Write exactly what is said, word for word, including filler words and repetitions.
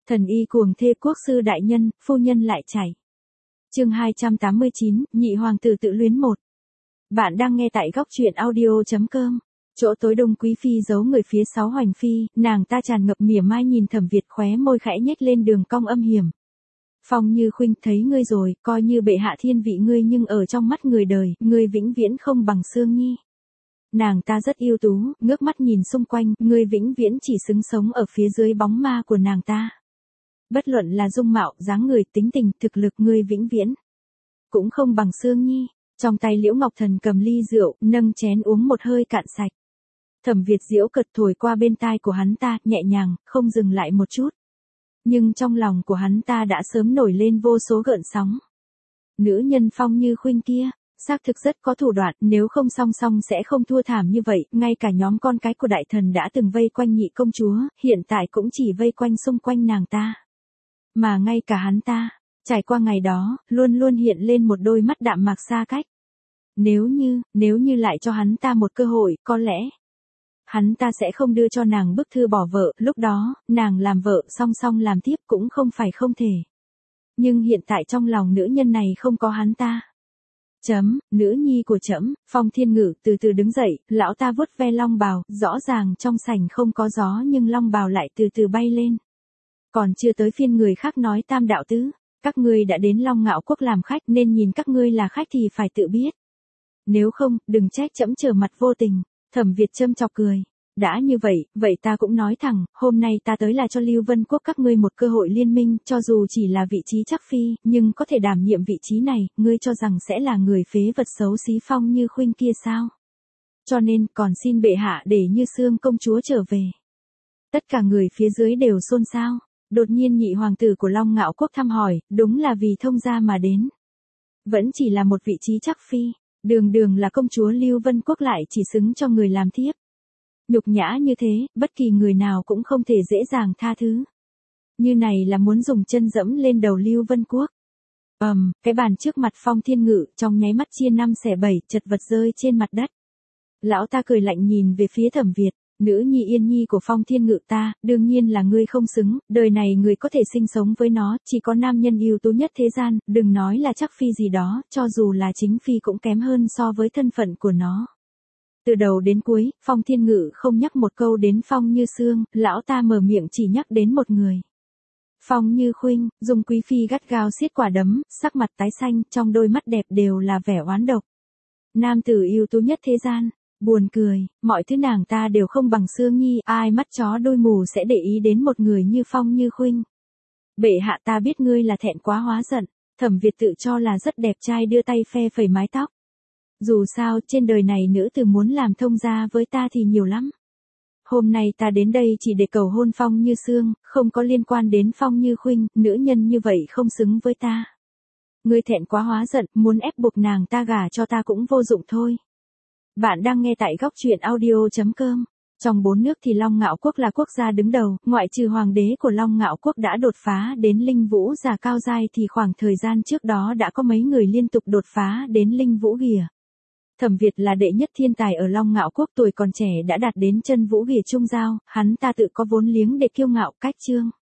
Thần y cuồng thê quốc sư đại nhân, phu nhân lại chảy. Chương hai trăm tám mươi chín, nhị hoàng tử tự luyến một. Bạn đang nghe tại góc truyện audio chấm com. Chỗ tối đông quý phi giấu người phía sáu Hoành phi, nàng ta tràn ngập mỉa mai nhìn Thẩm Việt khóe môi khẽ nhếch lên đường cong âm hiểm. Phong Như Khuynh thấy ngươi rồi, coi như bệ hạ thiên vị ngươi nhưng ở trong mắt người đời, ngươi vĩnh viễn không bằng Sương Nhi. Nàng ta rất ưu tú, ngước mắt nhìn xung quanh, ngươi vĩnh viễn chỉ xứng sống ở phía dưới bóng ma của nàng ta. Bất luận là dung mạo, dáng người, tính tình, thực lực ngươi vĩnh viễn cũng không bằng Sương Nhi. Trong tay Liễu Ngọc Thần cầm ly rượu, nâng chén uống một hơi cạn sạch. Thẩm Việt giễu cợt thổi qua bên tai của hắn ta, nhẹ nhàng, không dừng lại một chút. Nhưng trong lòng của hắn ta đã sớm nổi lên vô số gợn sóng. Nữ nhân Phong Như Khuynh kia, xác thực rất có thủ đoạn, nếu không song song sẽ không thua thảm như vậy, ngay cả nhóm con cái của đại thần đã từng vây quanh nhị công chúa, hiện tại cũng chỉ vây quanh xung quanh nàng ta. Mà ngay cả hắn ta, trải qua ngày đó, luôn luôn hiện lên một đôi mắt đạm mạc xa cách. Nếu như, nếu như lại cho hắn ta một cơ hội, có lẽ hắn ta sẽ không đưa cho nàng bức thư bỏ vợ, lúc đó, nàng làm vợ song song làm tiếp cũng không phải không thể. Nhưng hiện tại trong lòng nữ nhân này không có hắn ta. Chấm, nữ nhi của trẫm. Phong Thiên Ngự từ từ đứng dậy, lão ta vuốt ve long bào, rõ ràng trong sảnh không có gió nhưng long bào lại từ từ bay lên. Còn chưa tới phiên người khác nói tam đạo tứ, các ngươi đã đến Long Ngạo Quốc làm khách nên nhìn các ngươi là khách thì phải tự biết. Nếu không, đừng trách trẫm trở mặt vô tình. Thẩm Việt châm chọc cười. Đã như vậy, vậy ta cũng nói thẳng, hôm nay ta tới là cho Lưu Vân Quốc các ngươi một cơ hội liên minh, cho dù chỉ là vị trí chắc phi, nhưng có thể đảm nhiệm vị trí này, ngươi cho rằng sẽ là người phế vật xấu xí Phong Như Khuynh kia sao? Cho nên, còn xin bệ hạ để Như Sương công chúa trở về. Tất cả người phía dưới đều xôn xao. Đột nhiên nhị hoàng tử của Long Ngạo Quốc thăm hỏi, đúng là vì thông gia mà đến. Vẫn chỉ là một vị trí chắc phi, đường đường là công chúa Lưu Vân Quốc lại chỉ xứng cho người làm thiếp. Nhục nhã như thế, bất kỳ người nào cũng không thể dễ dàng tha thứ. Như này là muốn dùng chân dẫm lên đầu Lưu Vân Quốc. Ầm, um, cái bàn trước mặt Phong Thiên Ngự, trong nháy mắt chia năm xẻ bảy, chật vật rơi trên mặt đất. Lão ta cười lạnh nhìn về phía Thẩm Việt. Nữ nhi Yên Nhi của Phong Thiên Ngự ta, đương nhiên là ngươi không xứng, đời này người có thể sinh sống với nó, chỉ có nam nhân ưu tú nhất thế gian, đừng nói là chắc phi gì đó, cho dù là chính phi cũng kém hơn so với thân phận của nó. Từ đầu đến cuối, Phong Thiên Ngự không nhắc một câu đến Phong Như Sương, lão ta mở miệng chỉ nhắc đến một người. Phong Như Khuynh, Dung quý phi gắt gao siết quả đấm, sắc mặt tái xanh, trong đôi mắt đẹp đều là vẻ oán độc. Nam tử ưu tú nhất thế gian. Buồn cười, mọi thứ nàng ta đều không bằng Sương Nhi, ai mắt chó đôi mù sẽ để ý đến một người như Phong Như Khuynh. Bệ hạ ta biết ngươi là thẹn quá hóa giận. Thẩm Việt tự cho là rất đẹp trai đưa tay phe phẩy mái tóc. Dù sao, trên đời này nữ tử muốn làm thông gia với ta thì nhiều lắm. Hôm nay ta đến đây chỉ để cầu hôn Phong Như Sương, không có liên quan đến Phong Như Khuynh, nữ nhân như vậy không xứng với ta. Ngươi thẹn quá hóa giận, muốn ép buộc nàng ta gả cho ta cũng vô dụng thôi. Bạn đang nghe tại góc truyện audio chấm com. Trong bốn nước thì Long Ngạo Quốc là quốc gia đứng đầu, ngoại trừ hoàng đế của Long Ngạo Quốc đã đột phá đến linh vũ già cao giai thì khoảng thời gian trước đó đã có mấy người liên tục đột phá đến linh vũ ghìa. Thẩm Việt là đệ nhất thiên tài ở Long Ngạo Quốc, tuổi còn trẻ đã đạt đến chân vũ ghìa trung giao, hắn ta tự có vốn liếng để kiêu ngạo cách chương.